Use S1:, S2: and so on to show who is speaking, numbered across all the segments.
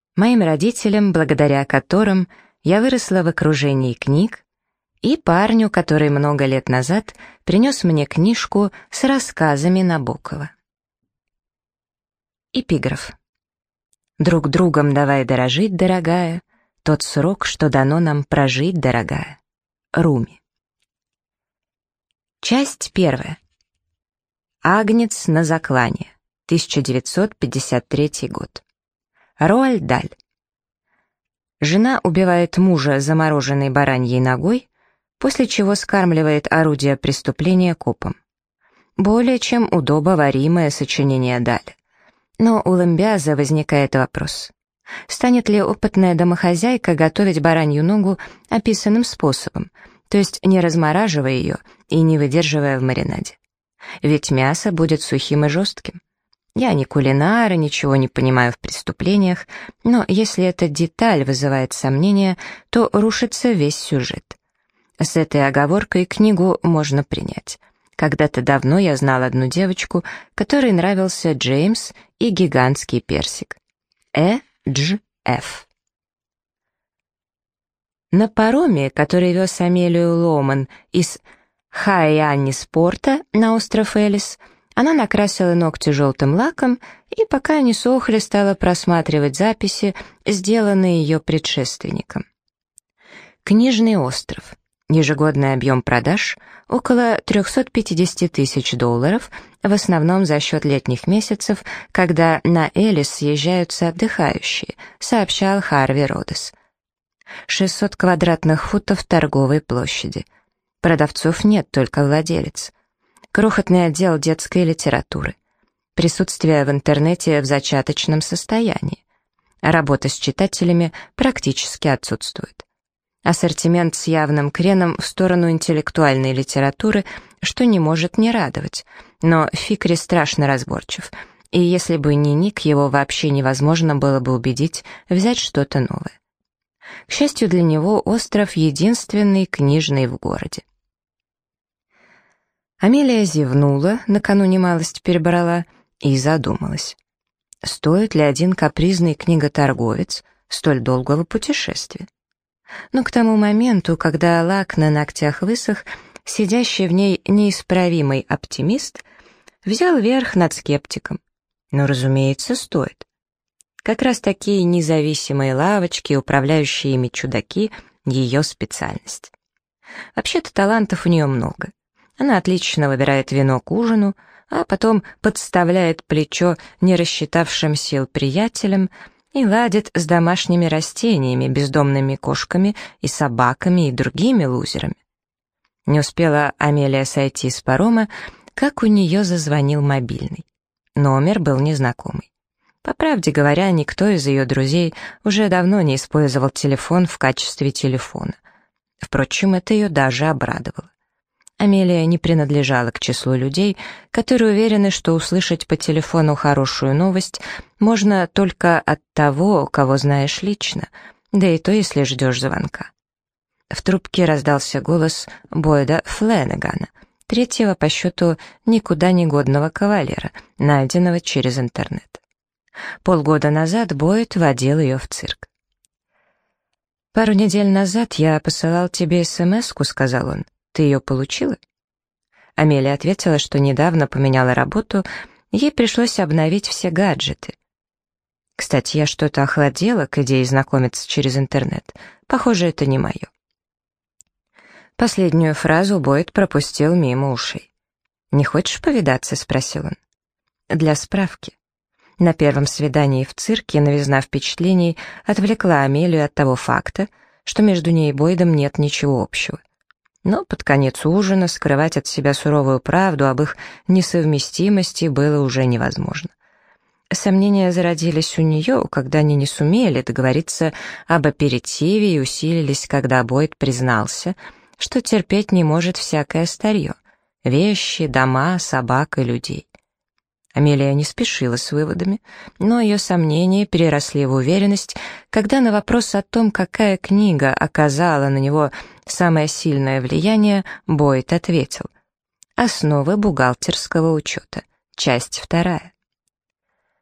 S1: моим родителям, благодаря которым я выросла в окружении книг, и парню, который много лет назад принес мне книжку с рассказами Набокова. Эпиграф. «Друг другом давай дорожить, дорогая, тот срок, что дано нам прожить, дорогая». Руми. Часть первая. Агнец на заклане. 1953 год. Роальд Даль. Жена убивает мужа замороженной бараньей ногой, после чего скармливает орудие преступления копам. Более чем удобоваримое сочинение Даля. Но у Лэмбиаза возникает вопрос. Станет ли опытная домохозяйка готовить баранью ногу описанным способом, то есть не размораживая ее и не выдерживая в маринаде? Ведь мясо будет сухим и жестким. Я не кулинар и ничего не понимаю в преступлениях, но если эта деталь вызывает сомнения, то рушится весь сюжет. С этой оговоркой книгу можно принять. Когда-то давно я знал одну девочку, которой нравился Джеймс и гигантский персик. Дж.Ф. На пароме, который вез Амелию Ломан из Хайанниспорта на остров Элис, она накрасила ногти желтым лаком и, пока они сохли, стала просматривать записи, сделанные ее предшественником. Книжный остров. Ежегодный объем продаж — около $350 тысяч, в основном за счет летних месяцев, когда на Элис съезжаются отдыхающие, сообщал Харви Родес. 600 квадратных футов торговой площади. Продавцов нет, только владелец. Крохотный отдел детской литературы. Присутствие в интернете в зачаточном состоянии. Работа с читателями практически отсутствует. Ассортимент с явным креном в сторону интеллектуальной литературы, что не может не радовать. Но Фикри страшно разборчив, и если бы не Ник, его вообще невозможно было бы убедить взять что-то новое. К счастью для него, остров единственный книжный в городе. Амелия зевнула, накануне малость перебрала, и задумалась. Стоит ли один капризный книготорговец столь долгого путешествия? Но к тому моменту, когда лак на ногтях высох, сидящий в ней неисправимый оптимист взял верх над скептиком. Но, разумеется, стоит. Как раз такие независимые лавочки, управляющие ими чудаки — ее специальность. Вообще-то талантов у нее много. Она отлично выбирает вино к ужину, а потом подставляет плечо не рассчитавшим сил приятелям и ладит с домашними растениями, бездомными кошками и собаками и другими лузерами. Не успела Амелия сойти с парома, как у нее зазвонил мобильный. Номер был незнакомый. По правде говоря, никто из ее друзей уже давно не использовал телефон в качестве телефона. Впрочем, это ее даже обрадовало. Амелия не принадлежала к числу людей, которые уверены, что услышать по телефону хорошую новость можно только от того, кого знаешь лично, да и то, если ждешь звонка. В трубке раздался голос Бойда Фленнегана, третьего по счету никуда не годного кавалера, найденного через интернет. Полгода назад Бойд водил ее в цирк. «Пару недель назад я посылал тебе смс-ку», — сказал он. «Ты ее получила?» Амелия ответила, что недавно поменяла работу, ей пришлось обновить все гаджеты. «Кстати, я что-то охладела к идее знакомиться через интернет. Похоже, это не мое». Последнюю фразу Бойд пропустил мимо ушей. «Не хочешь повидаться?» — спросил он. «Для справки. На первом свидании в цирке новизна впечатлений отвлекла Амелию от того факта, что между ней и Бойдом нет ничего общего. Но под конец ужина скрывать от себя суровую правду об их несовместимости было уже невозможно. Сомнения зародились у нее, когда они не сумели договориться об аперитиве и усилились, когда Бойд признался, что терпеть не может всякое старье — вещи, дома, собак и людей. Амелия не спешила с выводами, но ее сомнения переросли в уверенность, когда на вопрос о том, какая книга оказала на него самое сильное влияние, Бойд ответил: «Основы бухгалтерского учета. Часть 2».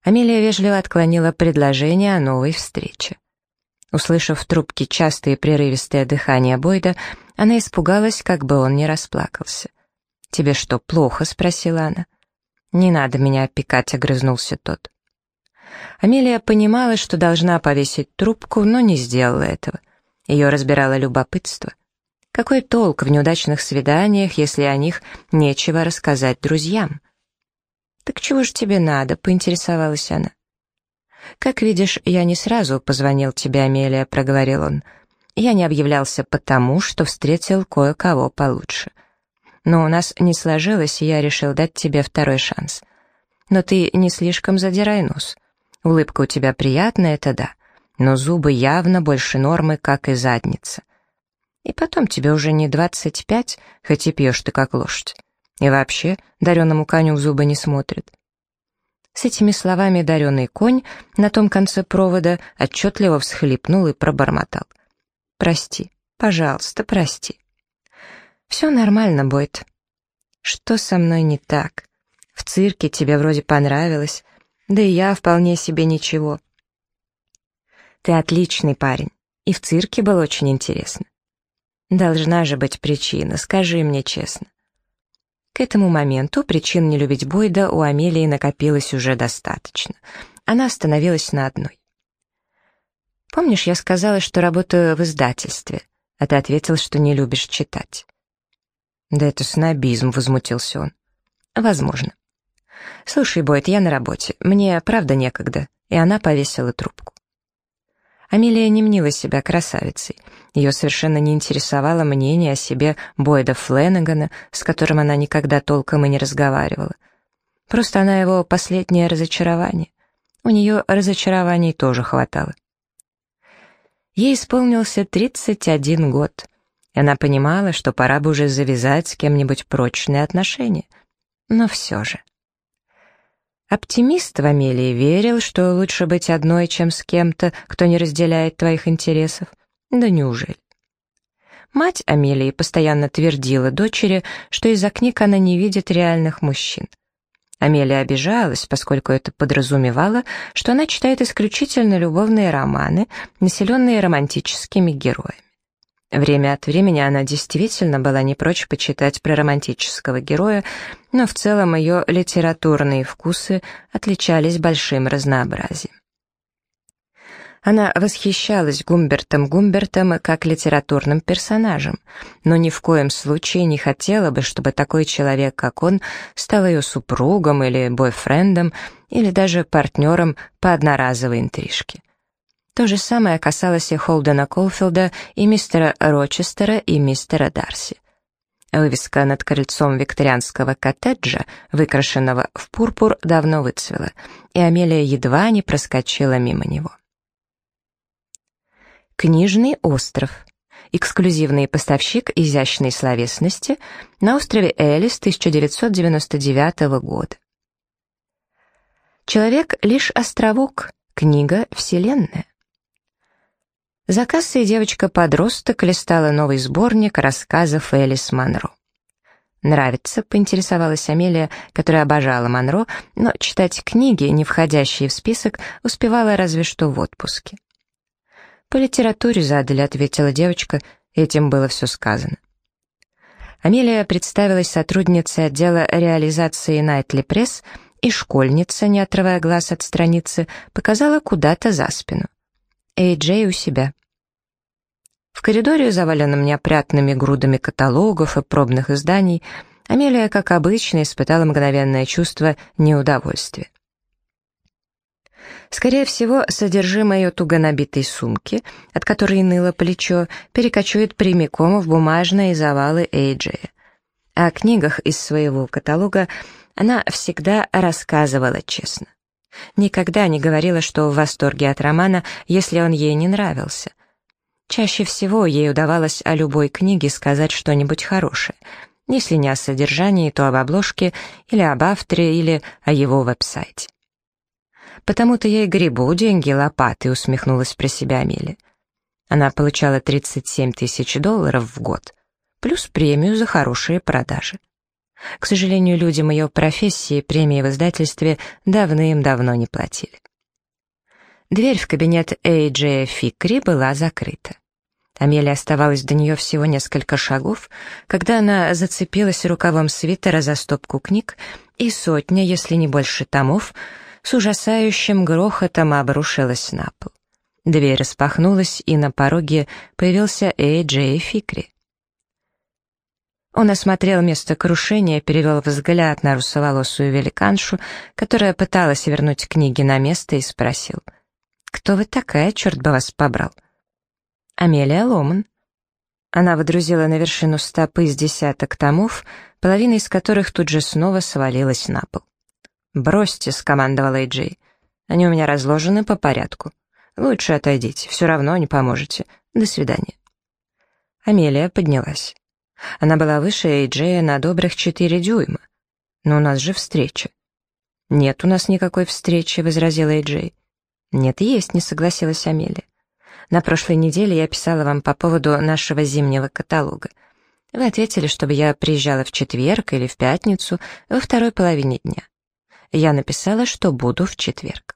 S1: Амелия вежливо отклонила предложение о новой встрече. Услышав в трубке частое и прерывистое дыхание Бойда, она испугалась, как бы он не расплакался. «Тебе что, плохо?» — спросила она. «Не надо меня опекать», — огрызнулся тот. Амелия понимала, что должна повесить трубку, но не сделала этого. Ее разбирало любопытство. Какой толк в неудачных свиданиях, если о них нечего рассказать друзьям? «Так чего ж тебе надо?» — поинтересовалась она. «Как видишь, я не сразу позвонил тебе, Амелия», — проговорил он. «Я не объявлялся потому, что встретил кое-кого получше. Но у нас не сложилось, и я решил дать тебе второй шанс. Но ты не слишком задирай нос. Улыбка у тебя приятная, это да, но зубы явно больше нормы, как и задница. И потом тебе уже не 25, хоть и пьешь ты как лошадь. И вообще, дареному коню в зубы не смотрит». С этими словами дареный конь на том конце провода отчетливо всхлипнул и пробормотал: «Прости, пожалуйста, прости». «Все нормально, Бойд». «Что со мной не так? В цирке тебе вроде понравилось, да и я вполне себе ничего». «Ты отличный парень, и в цирке было очень интересно». «Должна же быть причина, скажи мне честно». К этому моменту причин не любить Бойда у Амелии накопилось уже достаточно. Она остановилась на одной. «Помнишь, я сказала, что работаю в издательстве, а ты ответил, что не любишь читать?» «Да это снобизм», — возмутился он. «Возможно. Слушай, Бойд, я на работе, мне правда некогда», и она повесила трубку. Амелия не мнила себя красавицей. Ее совершенно не интересовало мнение о себе Бойда Фленнегана, с которым она никогда толком и не разговаривала. Просто она его последнее разочарование. У нее разочарований тоже хватало. Ей исполнился 31 год, и она понимала, что пора бы уже завязать с кем-нибудь прочные отношения. Но все же. Оптимист в Амелии верил, что лучше быть одной, чем с кем-то, кто не разделяет твоих интересов. Да неужели? Мать Амелии постоянно твердила дочери, что из-за книг она не видит реальных мужчин. Амелия обижалась, поскольку это подразумевало, что она читает исключительно любовные романы, населенные романтическими героями. Время от времени она действительно была не прочь почитать про романтического героя, но в целом ее литературные вкусы отличались большим разнообразием. Она восхищалась Гумбертом как литературным персонажем, но ни в коем случае не хотела бы, чтобы такой человек, как он, стал ее супругом или бойфрендом, или даже партнером по одноразовой интрижке. То же самое касалось и Холдена Колфилда, и мистера Рочестера, и мистера Дарси. Вывеска над крыльцом викторианского коттеджа, выкрашенного в пурпур, давно выцвела, и Амелия едва не проскочила мимо него. Книжный остров. Эксклюзивный поставщик изящной словесности на острове Элис 1999 года. Человек — лишь островок, книга — вселенная. За кассой девочка-подросток листала новый сборник рассказов Элис Манро. «Нравится?» — поинтересовалась Амелия, которая обожала Манро, но читать книги, не входящие в список, успевала разве что в отпуске. «По литературе задали», — ответила девочка, этим было все сказано. Амелия представилась сотрудницей отдела реализации Найтли Пресс, и школьница, не отрывая глаз от страницы, показала куда-то за спину. Джей у себя. В коридоре, заваленном неопрятными грудами каталогов и пробных изданий, Амелия, как обычно, испытала мгновенное чувство неудовольствия. Скорее всего, содержимое ее туго набитой сумки, от которой ныло плечо, перекочует прямиком в бумажные завалы Джея. О книгах из своего каталога она всегда рассказывала честно. Никогда не говорила, что в восторге от романа, если он ей не нравился. Чаще всего ей удавалось о любой книге сказать что-нибудь хорошее. Если не о содержании, то об обложке, или об авторе, или о его веб-сайте. «Потому-то я и гребу деньги лопатой», — усмехнулась про себя Амелия. Она получала $37 000 в год, плюс премию за хорошие продажи. К сожалению, людям ее профессии премии в издательстве давным-давно не платили. Дверь в кабинет Джея Фикри была закрыта. Амелия оставалась до нее всего несколько шагов, когда она зацепилась рукавом свитера за стопку книг, и сотня, если не больше томов, с ужасающим грохотом обрушилась на пол. Дверь распахнулась, и на пороге появился Джей Фикри. Он осмотрел место крушения, перевел взгляд на русоволосую великаншу, которая пыталась вернуть книги на место, и спросил: «Кто вы такая, черт бы вас побрал?» «Амелия Ломан». Она водрузила на вершину стопы с десяток томов, половина из которых тут же снова свалилась на пол. «Бросьте», — скомандовал Джей. «Они у меня разложены по порядку. Лучше отойдите, все равно не поможете. До свидания». Амелия поднялась. Она была выше Эйджея на добрых 4 дюйма. «Но у нас же встреча». «Нет у нас никакой встречи», — возразил Эйджей. «Нет, есть», — не согласилась Амелия. «На прошлой неделе я писала вам по поводу нашего зимнего каталога. Вы ответили, чтобы я приезжала в четверг или в пятницу во второй половине дня. Я написала, что буду в четверг».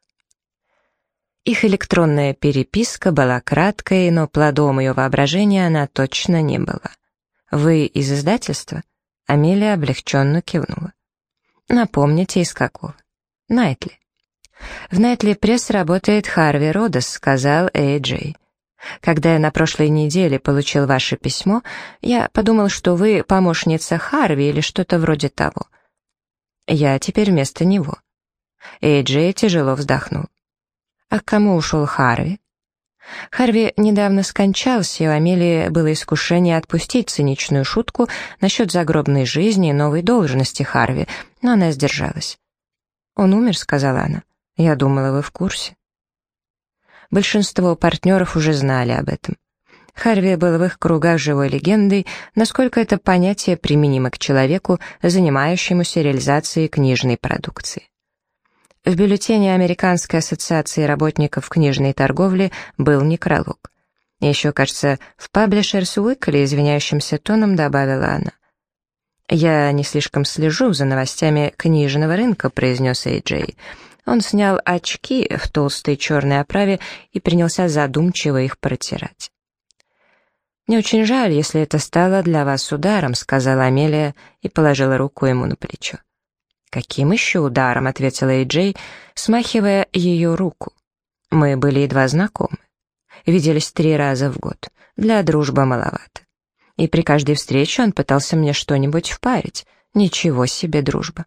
S1: Их электронная переписка была краткой, но плодом ее воображения она точно не была. «Вы из издательства?» Амелия облегченно кивнула. «Напомните, из какого?» «Найтли». «В Найтли Пресс работает Харви Родос», — сказал Джей. «Когда я на прошлой неделе получил ваше письмо, я подумал, что вы помощница Харви или что-то вроде того. Я теперь вместо него». Джей тяжело вздохнул. «А к кому ушел Харви?» Харви недавно скончался, и у Амелии было искушение отпустить циничную шутку насчет загробной жизни и новой должности Харви, но она сдержалась. «Он умер», — сказала она. «Я думала, вы в курсе». Большинство партнеров уже знали об этом. Харви был в их кругах живой легендой, насколько это понятие применимо к человеку, занимающемуся реализацией книжной продукции. В бюллетене Американской ассоциации работников книжной торговли был некролог. Еще, кажется, в Publishers Weekly извиняющимся тоном добавила она. «Я не слишком слежу за новостями книжного рынка», — произнес Джей. Он снял очки в толстой черной оправе и принялся задумчиво их протирать. «Мне очень жаль, если это стало для вас ударом», — сказала Амелия и положила руку ему на плечо. «Каким еще ударом?» — ответила Джей, смахивая ее руку. «Мы были едва знакомы. Виделись 3 раза в год. Для дружбы маловато. И при каждой встрече он пытался мне что-нибудь впарить. Ничего себе дружба».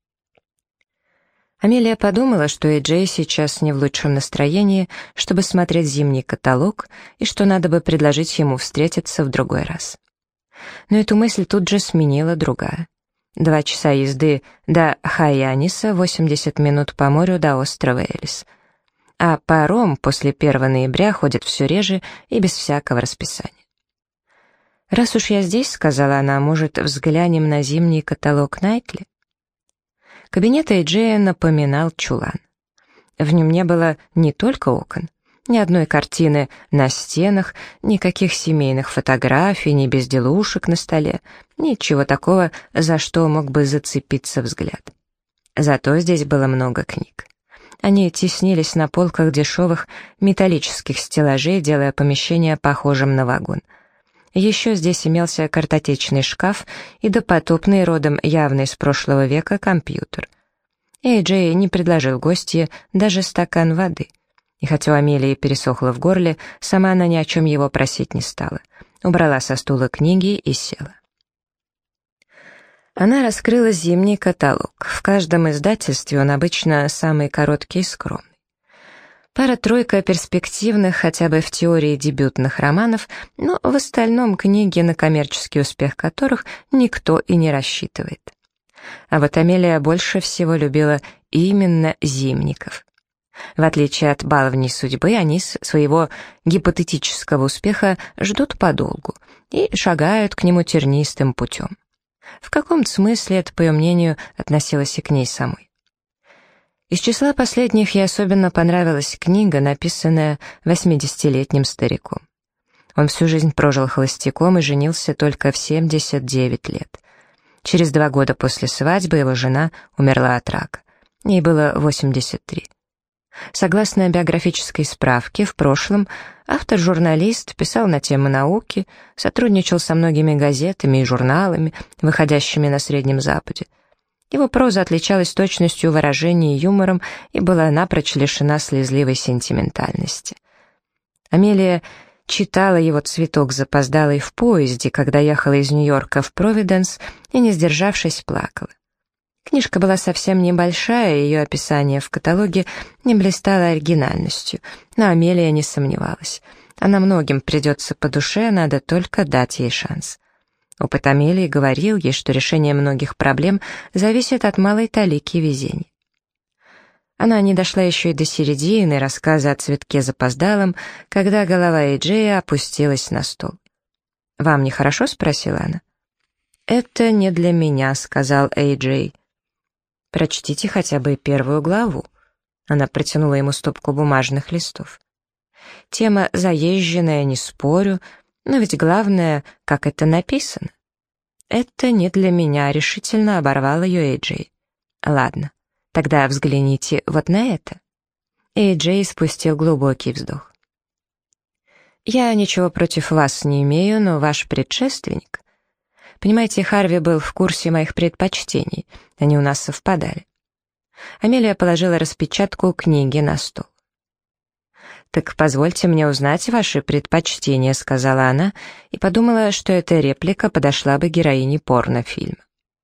S1: Амелия подумала, что Джей сейчас не в лучшем настроении, чтобы смотреть зимний каталог, и что надо бы предложить ему встретиться в другой раз. Но эту мысль тут же сменила другая. 2 часа езды до Хайаниса, 80 минут по морю до острова Элис. А паром после 1 ноября ходит все реже и без всякого расписания. «Раз уж я здесь», — сказала она, — «может, взглянем на зимний каталог Найтли?» Кабинет Джея напоминал чулан. В нем не было не только окон, ни одной картины на стенах, никаких семейных фотографий, ни безделушек на столе, ничего такого, за что мог бы зацепиться взгляд. Зато здесь было много книг. Они теснились на полках дешевых металлических стеллажей, делая помещение похожим на вагон. Еще здесь имелся картотечный шкаф и допотопный, родом явно из прошлого века, компьютер. Джей не предложил гостье даже стакан воды. И хотя у Амелии пересохло в горле, сама она ни о чем его просить не стала. Убрала со стула книги и села. Она раскрыла зимний каталог. В каждом издательстве он обычно самый короткий и скромный. Пара-тройка перспективных, хотя бы в теории, дебютных романов, но в остальном книги, на коммерческий успех которых никто и не рассчитывает. А вот Амелия больше всего любила именно зимников. В отличие от баловней судьбы, они своего гипотетического успеха ждут подолгу и шагают к нему тернистым путем. В каком-то смысле это, по ее мнению, относилось и к ней самой. Из числа последних ей особенно понравилась книга, написанная 80-летним стариком. Он всю жизнь прожил холостяком и женился только в 79 лет. Через 2 года после свадьбы его жена умерла от рака. Ей было 83. Согласно биографической справке, в прошлом автор-журналист, писал на темы науки, сотрудничал со многими газетами и журналами, выходящими на Среднем Западе. Его проза отличалась точностью выражения и юмором и была напрочь лишена слезливой сентиментальности. Амелия читала его «Цветок запоздалый» в поезде, когда ехала из Нью-Йорка в Провиденс, и, не сдержавшись, плакала. Книжка была совсем небольшая, ее описание в каталоге не блистало оригинальностью, но Амелия не сомневалась. Она многим придется по душе, надо только дать ей шанс. Опыт Амелии говорил ей, что решение многих проблем зависит от малой талики везения. Она не дошла еще и до середины рассказа о цветке запоздалом, когда голова Эй-Джея опустилась на стол. «Вам нехорошо?» — спросила она. «Это не для меня», — сказал Эй-Джей. «Прочтите хотя бы первую главу». Она протянула ему стопку бумажных листов. «Тема заезженная, не спорю, но ведь главное, как это написано». «Это не для меня», — решительно оборвал ее Эй-Джей. «Ладно, тогда взгляните вот на это». Эй-Джей спустил глубокий вздох. «Я ничего против вас не имею, но ваш предшественник...» Понимаете, Харви был в курсе моих предпочтений, они у нас совпадали. Амелия положила распечатку книги на стол. «Так позвольте мне узнать ваши предпочтения», — сказала она, и подумала, что эта реплика подошла бы героине порнофильма.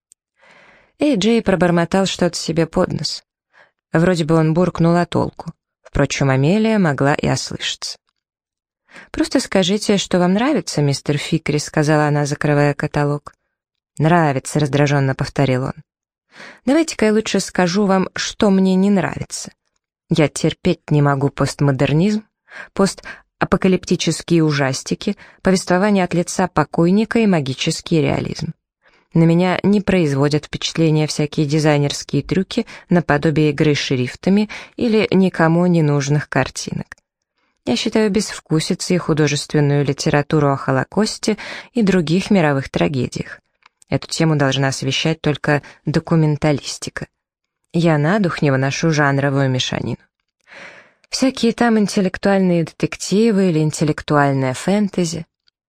S1: Эй-Джей пробормотал что-то себе под нос. Вроде бы он буркнул о толку. Впрочем, Амелия могла и ослышаться. «Просто скажите, что вам нравится, мистер Фикри», — сказала она, закрывая каталог. «Нравится», — раздраженно повторил он. «Давайте-ка я лучше скажу вам, что мне не нравится. Я терпеть не могу постмодернизм, постапокалиптические ужастики, повествование от лица покойника и магический реализм. На меня не производят впечатления всякие дизайнерские трюки наподобие игры шрифтами или никому не нужных картинок. Я считаю безвкусицей художественную литературу о Холокосте и других мировых трагедиях. Эту тему должна освещать только документалистика. Я на дух не выношу жанровую мешанину. Всякие там интеллектуальные детективы или интеллектуальное фэнтези.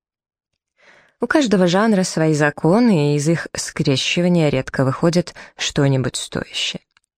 S1: У каждого жанра свои законы, и из их скрещивания редко выходит что-нибудь стоящее.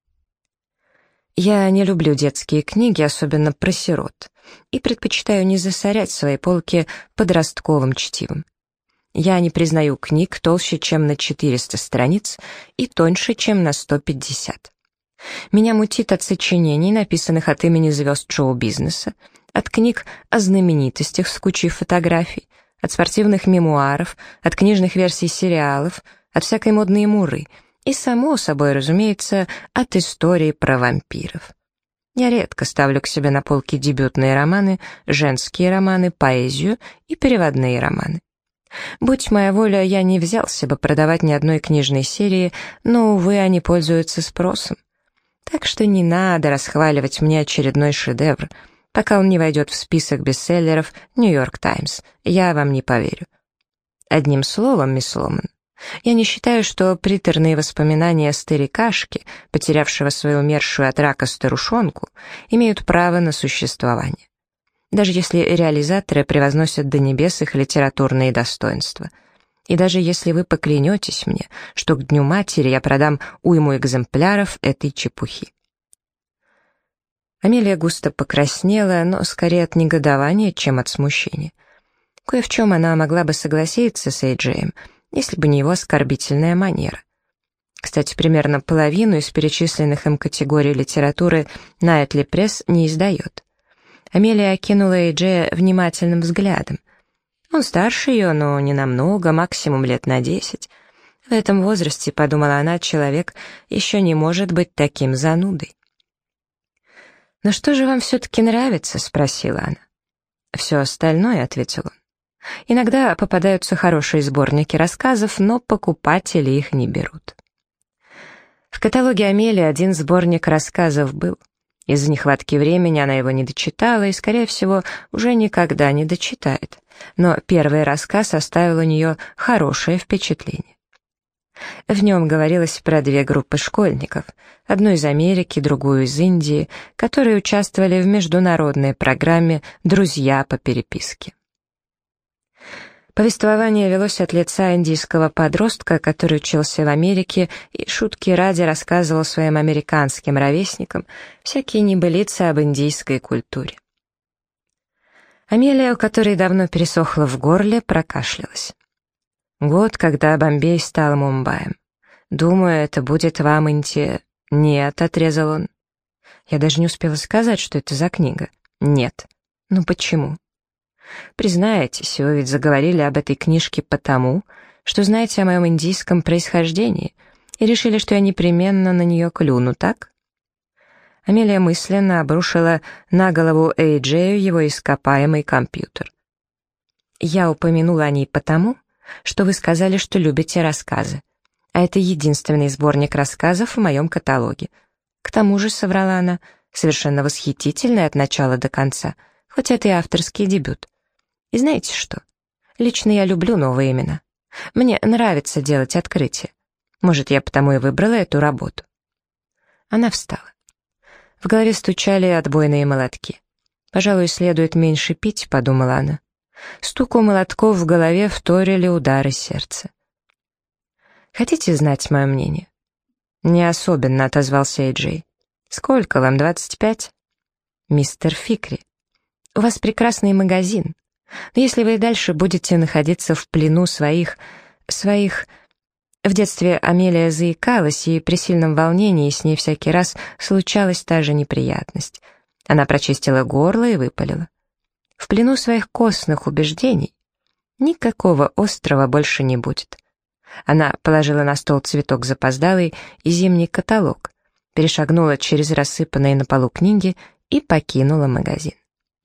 S1: Я не люблю детские книги, особенно про сирот, и предпочитаю не засорять свои полки подростковым чтивом. Я не признаю книг толще, чем на 400 страниц, и тоньше, чем на 150. Меня мутит от сочинений, написанных от имени звезд шоу-бизнеса, от книг о знаменитостях с кучей фотографий, от спортивных мемуаров, от книжных версий сериалов, от всякой модной муры и, само собой, разумеется, от истории про вампиров. Я редко ставлю к себе на полке дебютные романы, женские романы, поэзию и переводные романы. Будь моя воля, я не взялся бы продавать ни одной книжной серии, но, увы, они пользуются спросом. Так что не надо расхваливать мне очередной шедевр, пока он не войдет в список бестселлеров «Нью-Йорк Таймс». Я вам не поверю. Одним словом, мисс Ломан, я не считаю, что приторные воспоминания старикашки, потерявшего свою умершую от рака старушонку, имеют право на существование. Даже если реализаторы превозносят до небес их литературные достоинства. И даже если вы поклянетесь мне, что к Дню Матери я продам уйму экземпляров этой чепухи. Амелия густо покраснела, но скорее от негодования, чем от смущения. Кое в чем она могла бы согласиться с Эй-Джеем, если бы не его оскорбительная манера. Кстати, примерно половину из перечисленных им категорий литературы Найтли Пресс не издает. Амелия окинула Эй-Джея внимательным взглядом. Он старше ее, но не намного, максимум лет на 10. В этом возрасте, подумала она, человек еще не может быть таким занудой. «Но что же вам все-таки нравится?» — спросила она. «Все остальное», — ответил он. «Иногда попадаются хорошие сборники рассказов, но покупатели их не берут». В каталоге Амелии один сборник рассказов был. Из-за нехватки времени она его не дочитала и, скорее всего, уже никогда не дочитает. Но первый рассказ оставил у нее хорошее впечатление. В нем говорилось про две группы школьников, одну из Америки, другую из Индии, которые участвовали в международной программе «Друзья по переписке». Повествование велось от лица индийского подростка, который учился в Америке и шутки ради рассказывал своим американским ровесникам всякие небылицы об индийской культуре. Амелия, у которой давно пересохло в горле, прокашлялась. «Год, когда Бомбей стал Мумбаем. Думаю, это будет вам «Нет», — отрезал он. Я даже не успела сказать, что это за книга. «Нет». Ну почему? Признайтесь, вы ведь заговорили об этой книжке потому, что знаете о моем индийском происхождении и решили, что я непременно на нее клюну, так? Амелия мысленно обрушила на голову Эй-Джею его ископаемый компьютер. Я упомянула о ней потому, что вы сказали, что любите рассказы, а это единственный сборник рассказов в моем каталоге. К тому же, соврала она, совершенно восхитительный от начала до конца, хоть это и авторский дебют. И знаете что? Лично я люблю новые имена. Мне нравится делать открытия. Может, я потому и выбрала эту работу. Она встала. В голове стучали отбойные молотки. «Пожалуй, следует меньше пить», — подумала она. Стуку молотков в голове вторили удары сердца. «Хотите знать мое мнение?» «Не особенно», — отозвался Эй-Джей. «Сколько вам, 25?» «Мистер Фикри, у вас прекрасный магазин. Но если вы и дальше будете находиться в плену своих... В детстве Амелия заикалась, и при сильном волнении с ней всякий раз случалась та же неприятность. Она прочистила горло и выпалила. В плену своих костных убеждений никакого острова больше не будет. Она положила на стол цветок запоздалый и зимний каталог, перешагнула через рассыпанные на полу книги и покинула магазин.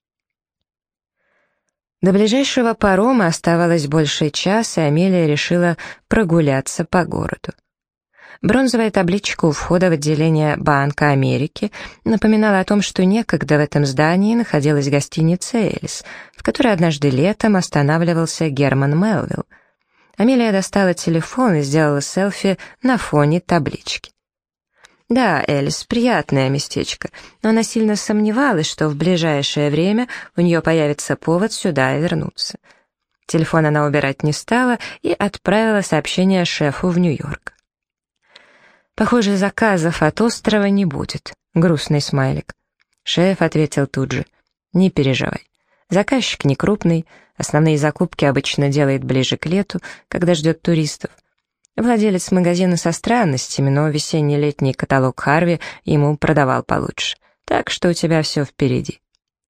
S1: До ближайшего парома оставалось больше часа, и Амелия решила прогуляться по городу. Бронзовая табличка у входа в отделение Банка Америки напоминала о том, что некогда в этом здании находилась гостиница «Элис», в которой однажды летом останавливался Герман Мелвилл. Амелия достала телефон и сделала селфи на фоне таблички. Да, Элис, приятное местечко, но она сильно сомневалась, что в ближайшее время у нее появится повод сюда вернуться. Телефон она убирать не стала и отправила сообщение шефу в Нью-Йорк. «Похоже, заказов от острова не будет», — грустный смайлик. Шеф ответил тут же. «Не переживай. Заказчик не крупный, основные закупки обычно делает ближе к лету, когда ждет туристов. Владелец магазина со странностями, но весенне-летний каталог Харви ему продавал получше. Так что у тебя все впереди».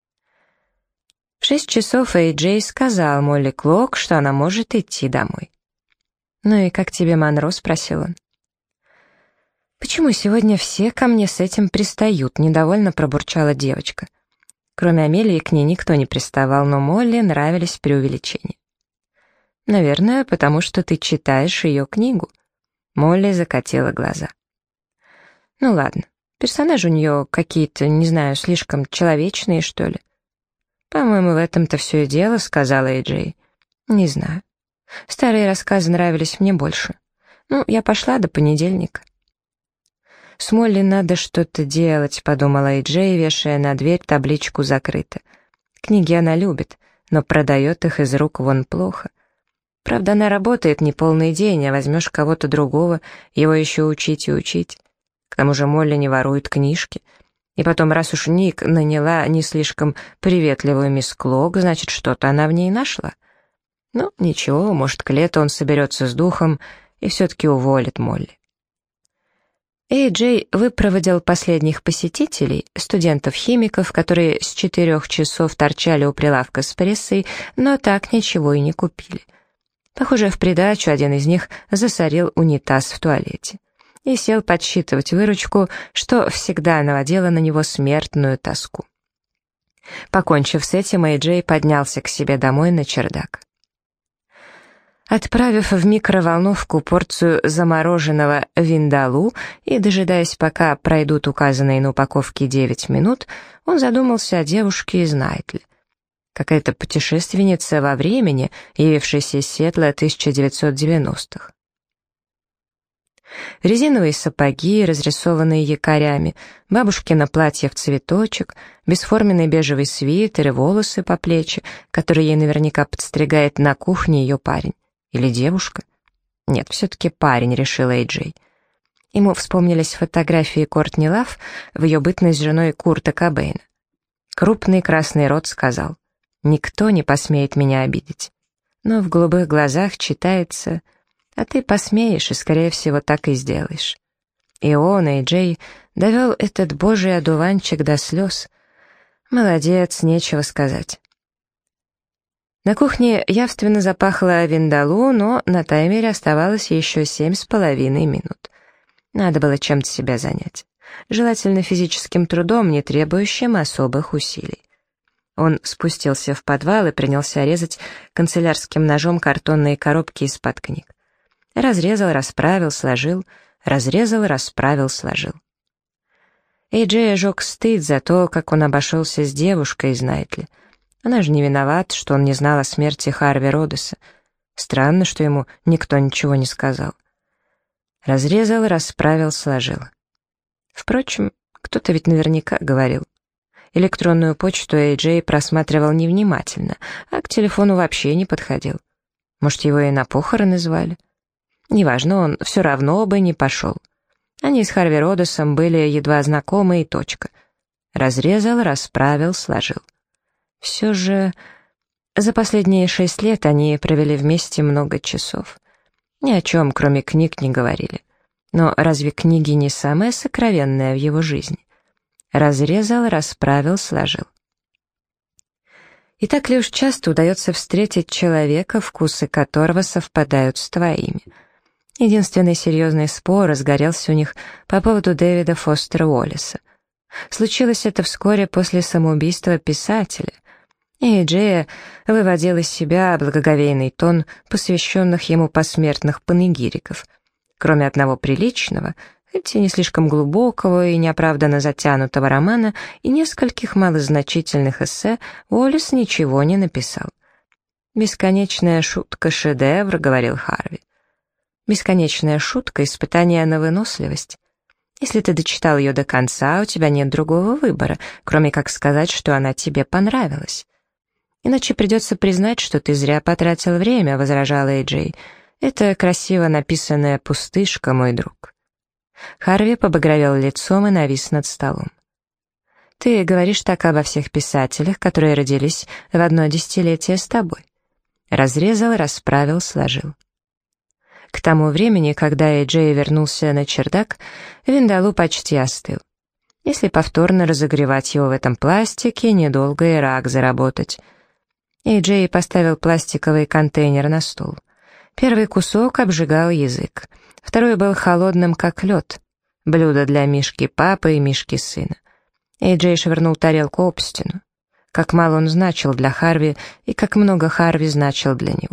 S1: В 6 часов Эй-Джей сказал Молли Клок, что она может идти домой. «Ну и как тебе, Монро?» — спросил он. «Почему сегодня все ко мне с этим пристают?» — недовольно пробурчала девочка. Кроме Амелии к ней никто не приставал, но Молли нравились преувеличения. «Наверное, потому что ты читаешь ее книгу». Молли закатила глаза. «Ну ладно, персонажи у нее какие-то, не знаю, слишком человечные, что ли?» «По-моему, в этом-то все и дело», — сказала Эй-Джей. «Не знаю. Старые рассказы нравились мне больше. Ну, я пошла до понедельника». «С Молли надо что-то делать», — подумала Эй-Джей, вешая на дверь табличку «Закрыто». Книги она любит, но продает их из рук вон плохо. Правда, она работает не полный день, а возьмешь кого-то другого, его еще учить и учить. К тому же Молли не ворует книжки. И потом, раз уж Ник наняла не слишком приветливую мисс Клок, значит, что-то она в ней нашла. Ну, ничего, может, к лету он соберется с духом и все-таки уволит Молли. Эй-Джей выпроводил последних посетителей, студентов-химиков, которые с 4 часов торчали у прилавка с прессой, но так ничего и не купили. Похоже, в придачу один из них засорил унитаз в туалете и сел подсчитывать выручку, что всегда наводило на него смертную тоску. Покончив с этим, Эй-Джей поднялся к себе домой на чердак. Отправив в микроволновку порцию замороженного виндалу и дожидаясь, пока пройдут указанные на упаковке 9 минут, он задумался о девушке из Найтли. Какая-то путешественница во времени, явившаяся из Сиэтла 1990-х. Резиновые сапоги, разрисованные якорями, бабушкино платье в цветочек, бесформенный бежевый свитер и волосы по плечи, которые ей наверняка подстригает на кухне ее парень. Или девушка? Нет, все-таки парень, решила Эй-Джей. Ему вспомнились фотографии Кортни Лав в ее бытность с женой Курта Кобейна. Крупный красный рот сказал: «Никто не посмеет меня обидеть». Но в голубых глазах читается: «А ты посмеешь, и, скорее всего, так и сделаешь». И он, Эй-Джей, довел этот божий одуванчик до слез. Молодец, нечего сказать. На кухне явственно запахло виндалу, но на таймере оставалось еще 7,5 минут. Надо было чем-то себя занять. Желательно физическим трудом, не требующим особых усилий. Он спустился в подвал и принялся резать канцелярским ножом картонные коробки из-под книг. Разрезал, расправил, сложил, разрезал, расправил, сложил. Эй-Джей ожег стыд за то, как он обошелся с девушкой из Найтли. Она же не виновата, что он не знал о смерти Харви Родеса. Странно, что ему никто ничего не сказал. Разрезал, расправил, сложил. Впрочем, кто-то ведь наверняка говорил. Электронную почту Эй-Джей просматривал невнимательно, а к телефону вообще не подходил. Может, его и на похороны звали? Неважно, он все равно бы не пошел. Они с Харви Родесом были едва знакомы, и точка. Разрезал, расправил, сложил. Все же за последние 6 лет они провели вместе много часов. Ни о чем, кроме книг, не говорили. Но разве книги не самое сокровенное в его жизни? Разрезал, расправил, сложил. И так ли уж часто удается встретить человека, вкусы которого совпадают с твоими? Единственный серьезный спор разгорелся у них по поводу Дэвида Фостера Уоллеса. Случилось это вскоре после самоубийства писателя, и Джея выводил из себя благоговейный тон посвященных ему посмертных панегириков. Кроме одного приличного, хоть и не слишком глубокого и неоправданно затянутого романа и нескольких малозначительных эссе, Уоллес ничего не написал. «Бесконечная шутка-шедевр», — говорил Харви. «Бесконечная шутка — испытание на выносливость. Если ты дочитал ее до конца, у тебя нет другого выбора, кроме как сказать, что она тебе понравилась. Иначе придется признать, что ты зря потратил время», — возражал Эй-Джей. «Это красиво написанная пустышка, мой друг». Харви побагровел лицом и навис над столом. «Ты говоришь так обо всех писателях, которые родились в одно десятилетие с тобой». Разрезал, расправил, сложил. К тому времени, когда Эй-Джей вернулся на чердак, виндалу почти остыл. Если повторно разогревать его в этом пластике, недолго и рак заработать. Эй-Джей поставил пластиковый контейнер на стол. Первый кусок обжигал язык. Второй был холодным, как лед. Блюдо для Мишки папы и Мишки сына. Эй-Джей швырнул тарелку об стену. Как мало он значил для Харви, и как много Харви значил для него.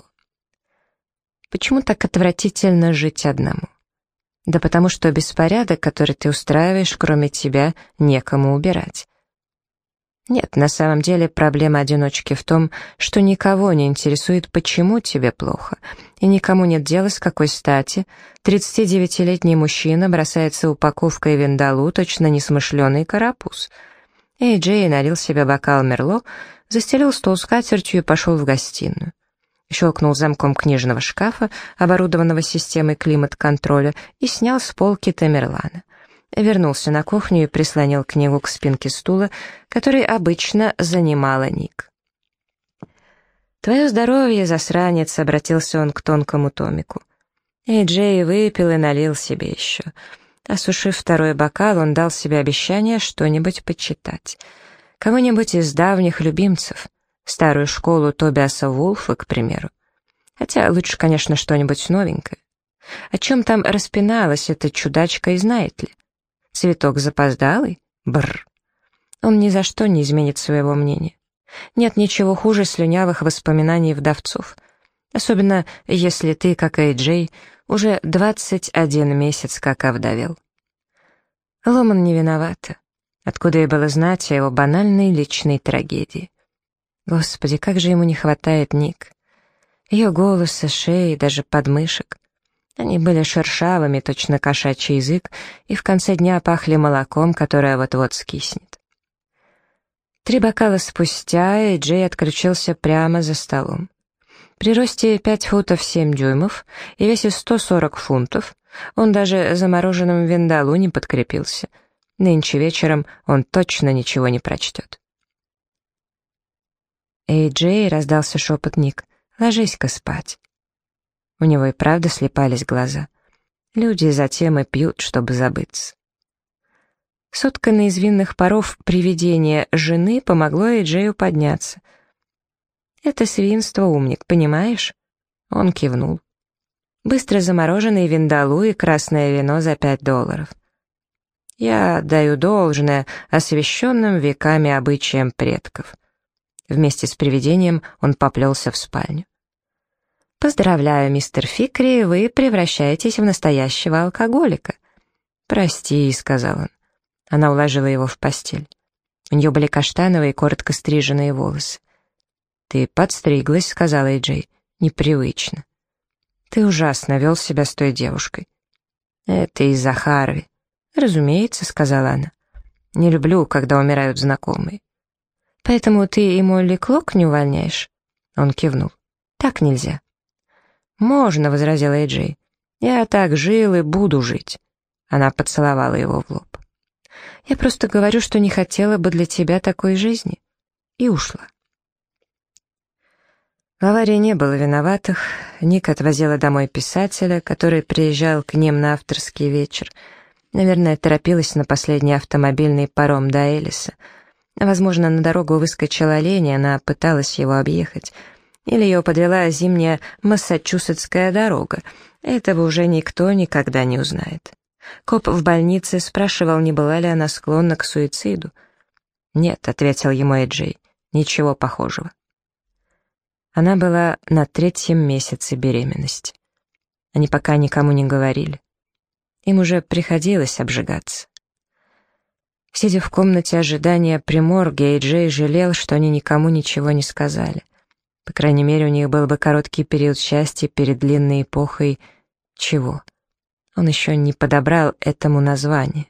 S1: Почему так отвратительно жить одному? Да потому что беспорядок, который ты устраиваешь, кроме тебя, некому убирать. Нет, на самом деле проблема одиночки в том, что никого не интересует, почему тебе плохо, и никому нет дела, с какой стати 39-летний мужчина бросается упаковкой виндалу, точно несмышленый карапуз. Эй-Джей налил себе бокал Мерло, застелил стол скатертью и пошел в гостиную. Щелкнул замком книжного шкафа, оборудованного системой климат-контроля, и снял с полки Тамерлана. Вернулся на кухню и прислонил книгу к спинке стула, который обычно занимала Ник. «Твое здоровье, засранец», — обратился он к тонкому томику. Эй-Джей выпил и налил себе еще. Осушив второй бокал, он дал себе обещание что-нибудь почитать. Кого-нибудь из давних любимцев. Старую школу Тобиаса Вулфа, к примеру. Хотя лучше, конечно, что-нибудь новенькое. О чем там распиналась эта чудачка из Найтли? Цветок запоздалый? Бррр. Он ни за что не изменит своего мнения. Нет ничего хуже слюнявых воспоминаний вдовцов. Особенно, если ты, как Эй-Джей, уже 21 месяц как овдовел. Ломан не виновата. Откуда ей было знать о его банальной личной трагедии? Господи, как же ему не хватает Ник. Ее голоса, шеи, даже подмышек. Они были шершавыми, точно кошачий язык, и в конце дня пахли молоком, которое вот-вот скиснет. 3 бокала спустя Эй-Джей отключился прямо за столом. При росте 5 футов 7 дюймов и весе 140 фунтов он даже замороженным виндалу не подкрепился. Нынче вечером он точно ничего не прочтет. «Эй-Джей», — раздался шепот Ник, — «ложись-ка спать». У него и правда слепались глаза. Люди затем и пьют, чтобы забыться. Сотканное из винных паров привидение жены помогло Эй-Джею подняться. «Это свинство, умник, понимаешь?» Он кивнул. «Быстро замороженный виндалу и красное вино за $5. Я даю должное освященным веками обычаям предков». Вместе с привидением он поплелся в спальню. «Поздравляю, мистер Фикри, вы превращаетесь в настоящего алкоголика». «Прости», — сказал он. Она уложила его в постель. У нее были каштановые, коротко стриженные волосы. «Ты подстриглась», — сказала Эй-Джей. «Непривычно». «Ты ужасно вел себя с той девушкой». «Это из-за Харви». «Разумеется», — сказала она. «Не люблю, когда умирают знакомые». «Поэтому ты и Молли Клок не увольняешь?» Он кивнул. «Так нельзя». «Можно», — возразила Эй-Джей. «Я так жил и буду жить». Она поцеловала его в лоб. «Я просто говорю, что не хотела бы для тебя такой жизни». И ушла. В аварии не было виноватых. Ник отвозила домой писателя, который приезжал к ним на авторский вечер. Наверное, торопилась на последний автомобильный паром до Элиса. Возможно, на дорогу выскочил олень, и она пыталась его объехать. Или ее подвела зимняя Массачусетская дорога. Этого уже никто никогда не узнает. Коп в больнице спрашивал, не была ли она склонна к суициду. «Нет», — ответил ему Эй-Джей, — «ничего похожего». Она была на 3-м месяце беременности. Они пока никому не говорили. Им уже приходилось обжигаться. Сидя в комнате ожидания при морге, Эй-Джей жалел, что они никому ничего не сказали. По крайней мере, у них был бы короткий период счастья перед длинной эпохой чего? Он еще не подобрал этому название.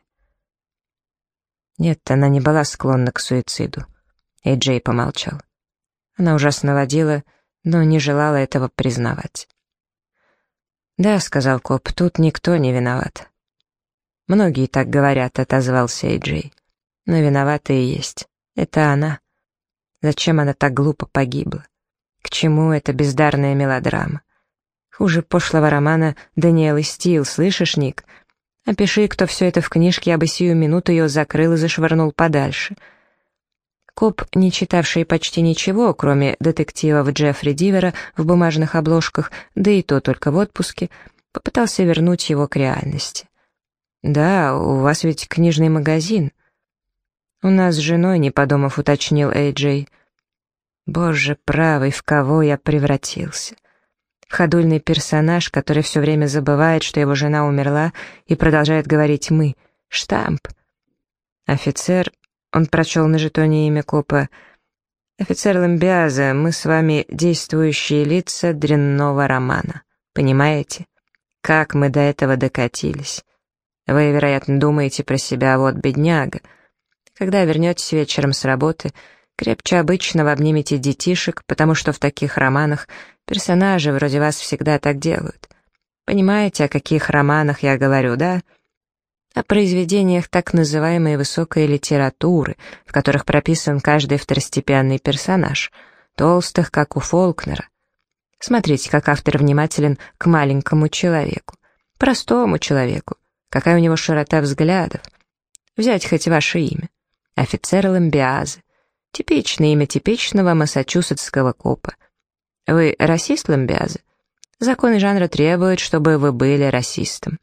S1: Нет, она не была склонна к суициду. Эй-Джей помолчал. Она ужасно водила, но не желала этого признавать. «Да», — сказал коп, — «тут никто не виноват». «Многие так говорят», — отозвался Эй-Джей. «Но виновата и есть. Это она. Зачем она так глупо погибла? К чему эта бездарная мелодрама? Хуже пошлого романа Даниэлы Стил, слышишь, Ник? Опиши, кто все это в книжке, я бы сию минуту ее закрыл и зашвырнул подальше». Коп, не читавший почти ничего, кроме детективов Джеффри Дивера в бумажных обложках, да и то только в отпуске, попытался вернуть его к реальности. «Да, у вас ведь книжный магазин». «У нас с женой», — не подумав, уточнил Эй-Джей. «Боже правый, в кого я превратился?» Ходульный персонаж, который все время забывает, что его жена умерла, и продолжает говорить «мы». Штамп. Офицер, он прочел на жетоне имя копа. «Офицер Ламбиаза, мы с вами действующие лица дрянного романа. Понимаете? Как мы до этого докатились? Вы, вероятно, думаете про себя, вот бедняга. Когда вернетесь вечером с работы, крепче обычного обнимете детишек, потому что в таких романах персонажи вроде вас всегда так делают. Понимаете, о каких романах я говорю, да? О произведениях так называемой высокой литературы, в которых прописан каждый второстепенный персонаж, толстых, как у Фолкнера. Смотрите, как автор внимателен к маленькому человеку, простому человеку, какая у него широта взглядов. Взять хоть ваше имя. Офицер Ламбиазы. Типичное имя типичного массачусетского копа. Вы расист, Ламбиазы? Законы жанра требуют, чтобы вы были расистом.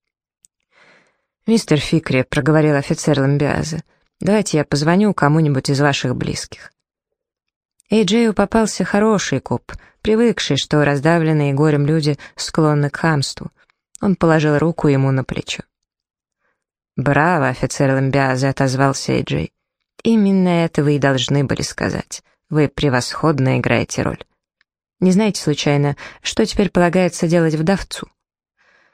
S1: «Мистер Фикри», — проговорил офицер Ламбиазы, — «давайте я позвоню кому-нибудь из ваших близких». Эй-Джею попался хороший коп, привыкший, что раздавленные горем люди склонны к хамству. Он положил руку ему на плечо. «Браво, офицер Ламбиазы», — отозвался Эй-Джей. «Именно это вы и должны были сказать. Вы превосходно играете роль. Не знаете, случайно, что теперь полагается делать вдовцу?»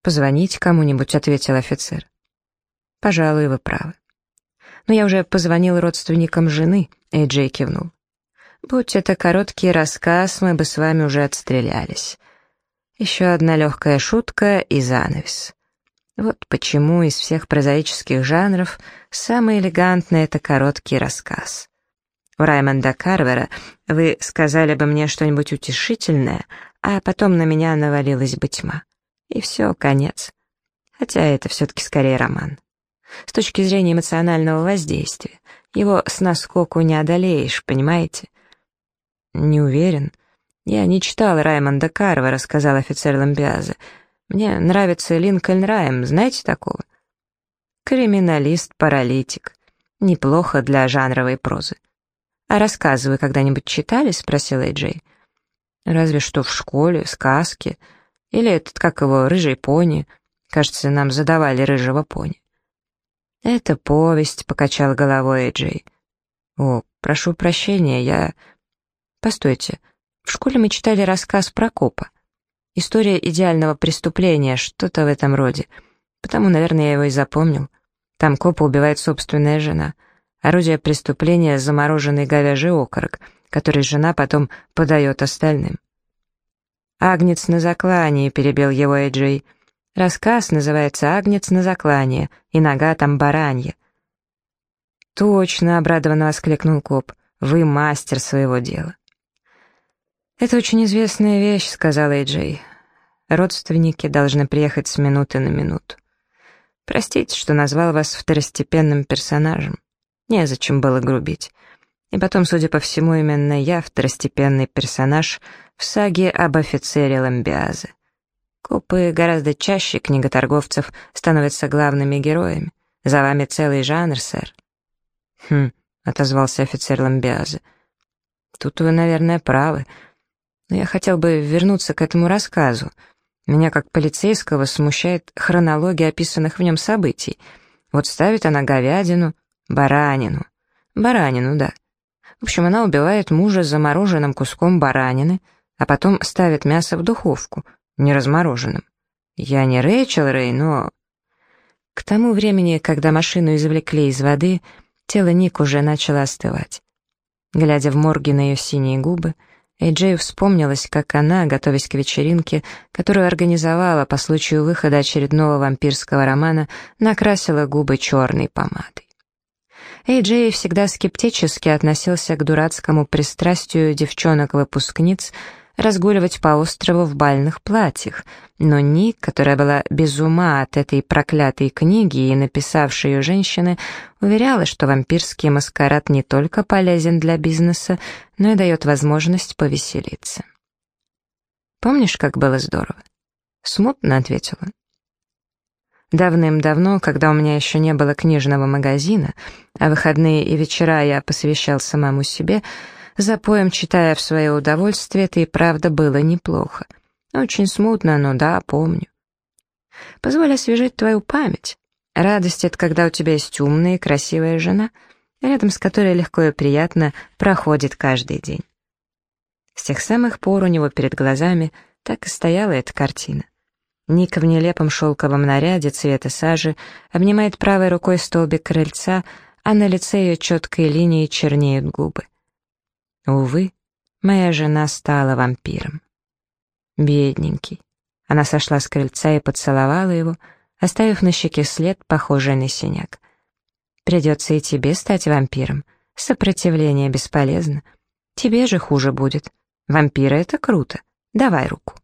S1: «Позвонить кому-нибудь», — ответил офицер. «Пожалуй, вы правы». «Но я уже позвонил родственникам жены», — Эй-Джей кивнул. «Будь это короткий рассказ, мы бы с вами уже отстрелялись. Еще одна легкая шутка и занавес. Вот почему из всех прозаических жанров самый элегантный — это короткий рассказ. У Раймонда Карвера вы сказали бы мне что-нибудь утешительное, а потом на меня навалилась бы тьма. И все, конец. Хотя это все-таки скорее роман. С точки зрения эмоционального воздействия, его с наскоку не одолеешь, понимаете?» «Не уверен. Я не читал Раймонда Карвера», — сказал офицер Ламбиаза. «Мне нравится Линкольн Райм, знаете такого?» «Криминалист-паралитик. Неплохо для жанровой прозы». «А рассказы вы когда-нибудь читали?» — спросил Эй-Джей. «Разве что в школе, сказки. Или этот, как его, «Рыжий пони». Кажется, нам задавали «Рыжего пони». «Это повесть», — покачал головой Эй-Джей. «О, прошу прощения, я...» «Постойте, в школе мы читали рассказ про копа. История идеального преступления, что-то в этом роде. Потому, наверное, я его и запомнил. Там копа убивает собственная жена. Орудие преступления — замороженный говяжий окорок, который жена потом подает остальным». «Агнец на заклании», — перебил его Эй-Джей. «Рассказ называется «Агнец на заклание», и нога там баранья». «Точно», — обрадованно воскликнул коп, — «вы мастер своего дела». «Это очень известная вещь», — сказал Эй-Джей. «Родственники должны приехать с минуты на минуту. Простите, что назвал вас второстепенным персонажем. Незачем было грубить. И потом, судя по всему, именно я второстепенный персонаж в саге об офицере Ламбиазе. Копы гораздо чаще книготорговцев становятся главными героями. За вами целый жанр, сэр». «Хм», — отозвался офицер Ламбиазе. «Тут вы, наверное, правы. Но я хотел бы вернуться к этому рассказу. Меня, как полицейского, смущает хронология описанных в нем событий. Вот ставит она говядину, баранину. Баранину, да. В общем, она убивает мужа замороженным куском баранины, а потом ставит мясо в духовку, не размороженным. Я не Рэйчел Рэй, но...» К тому времени, когда машину извлекли из воды, тело Ник уже начало остывать. Глядя в морге на ее синие губы, Эй-Джею вспомнилось, как она, готовясь к вечеринке, которую организовала по случаю выхода очередного вампирского романа, накрасила губы черной помадой. Эй-Джей всегда скептически относился к дурацкому пристрастию девчонок-выпускниц разгуливать по острову в бальных платьях, но Ник, которая была без ума от этой проклятой книги и написавшей ее женщины, уверяла, что вампирский маскарад не только полезен для бизнеса, но и дает возможность повеселиться. «Помнишь, как было здорово?» «Смутно», — ответила. «Давным-давно, когда у меня еще не было книжного магазина, а выходные и вечера я посвящал самому себе, за поем, читая в свое удовольствие, это и правда было неплохо. Очень смутно, но да, помню. Позволь освежить твою память. Радость — это когда у тебя есть умная и красивая жена, рядом с которой легко и приятно проходит каждый день». С тех самых пор у него перед глазами так и стояла эта картина. Ника в нелепом шелковом наряде цвета сажи обнимает правой рукой столбик крыльца, а на лице ее четкой линией чернеют губы. Увы, моя жена стала вампиром. Бедненький. Она сошла с крыльца и поцеловала его, оставив на щеке след, похожий на синяк. «Придется и тебе стать вампиром. Сопротивление бесполезно. Тебе же хуже будет. Вампиры — это круто. Давай руку».